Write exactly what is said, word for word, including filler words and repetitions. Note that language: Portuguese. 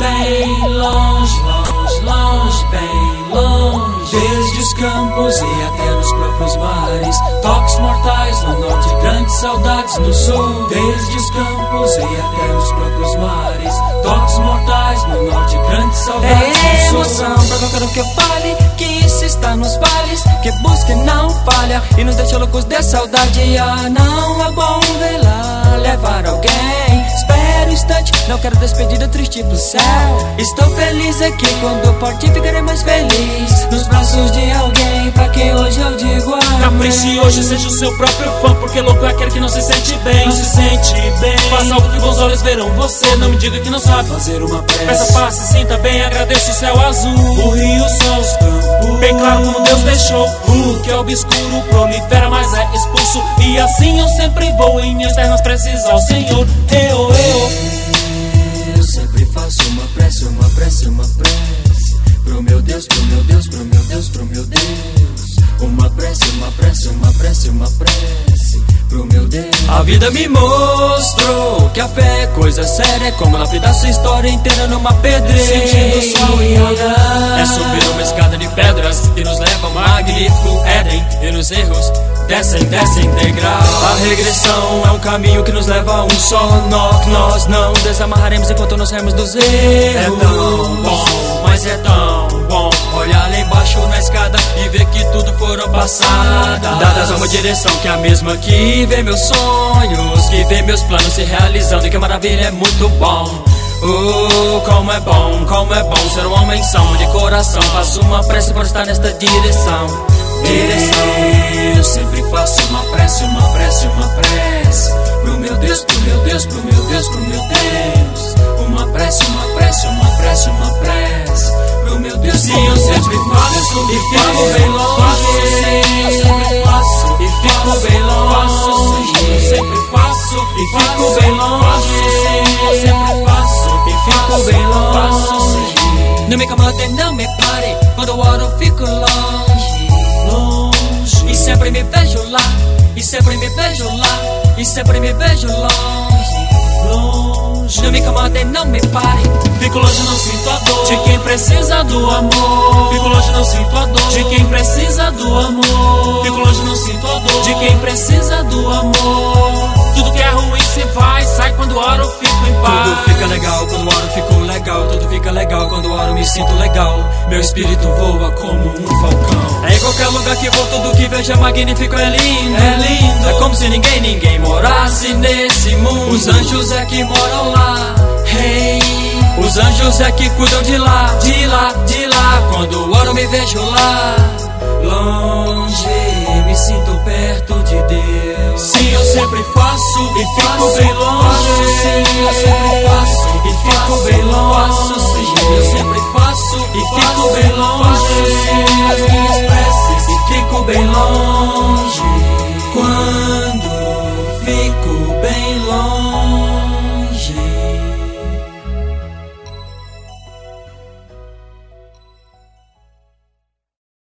bem longe, longe, longe, bem longe. Desde os campos e até nos próprios mares, toques mortais no norte, grandes saudades no sul. Desde os campos e até nos próprios mares, toques mortais no norte, grandes saudades é no sul. Emoção pra qualquer um que fale, que isso está nos vales, que busca e não falha, e nos deixa loucos de saudade. Ah, não é bom velar, levar alguém. Espera um instante, não quero despedida triste do céu. Estou feliz aqui, quando partir ficarei mais feliz nos braços de alguém pra quem hoje eu digo amém. Capriche hoje, seja o seu próprio fã, porque louco é aquele que não se sente bem. Não se sente bem. Faça algo que bons olhos verão você. Não me diga que não sabe fazer uma prece. Peça paz, se sinta bem, agradeça o céu azul, o rio, o sol, os campos, bem claro como Deus deixou. O que é obscuro prolifera, mas é expulso. E assim eu sempre vou em minhas terras preces ao Senhor. Eu, eu Eu sempre faço uma prece, uma prece, uma prece pro meu Deus, pro meu Deus, pro meu Deus, pro meu Deus. Uma prece, uma prece, uma prece, uma prece pro meu Deus. A vida me mostrou que a fé é coisa séria, é como lapidar sua história inteira numa pedreira. Sentindo o sol e olhar, é subir uma escada de pedras que nos leva ao magnífico Éden, e nos erros descem, descem degrau. A regressão é um caminho que nos leva a um só nó, que nós não desamarraremos enquanto nos remos dos erros. É tão bom, mas é tão bom olhar lá embaixo na escada e ver que tudo foram passadas, dadas a uma direção que é a mesma que vê meus sonhos, que vê meus planos se realizando, e que a maravilha é muito bom. Oh, como é bom, como é bom ser um homem são de coração. Faço uma prece por estar nesta direção, direção. Eu sempre faço uma prece, uma prece, uma prece pro meu Deus, pro meu Deus, pro meu Deus, pro meu Deus. Uma prece, uma prece, uma prece, uma prece pro meu Deus. Sim, eu sempre faço e fico bem longe. Eu sempre faço e fico bem longe. Eu sempre faço e fico bem longe. Eu sempre faço e fico bem longe. Não me incomode, não me pare, quando eu oro eu fico longe. Longe. E sempre me vejo lá, e sempre me vejo lá, e sempre me vejo longe. Longe. Não me incomode, não me pare. Fico longe, não sinto a dor de quem precisa do amor. Fico longe, não sinto a dor de quem precisa do amor. Fico longe, não sinto a dor de quem precisa do amor. Tudo que é ruim se vai, sai quando oro eu fico em paz. Tudo fica legal quando oro, fico legal. Tudo fica legal quando oro, me sinto legal. Meu espírito voa como um falcão. É em qualquer lugar que vou, tudo que vejo é magnífico, é lindo, é lindo. É como se ninguém, ninguém morasse nesse mundo. Os anjos é que moram lá, hey. Os anjos é que cuidam de lá, de lá, de lá. Quando oro me vejo lá, longe, me sinto perto de Deus. Sim, eu sempre faço e fico bem longe.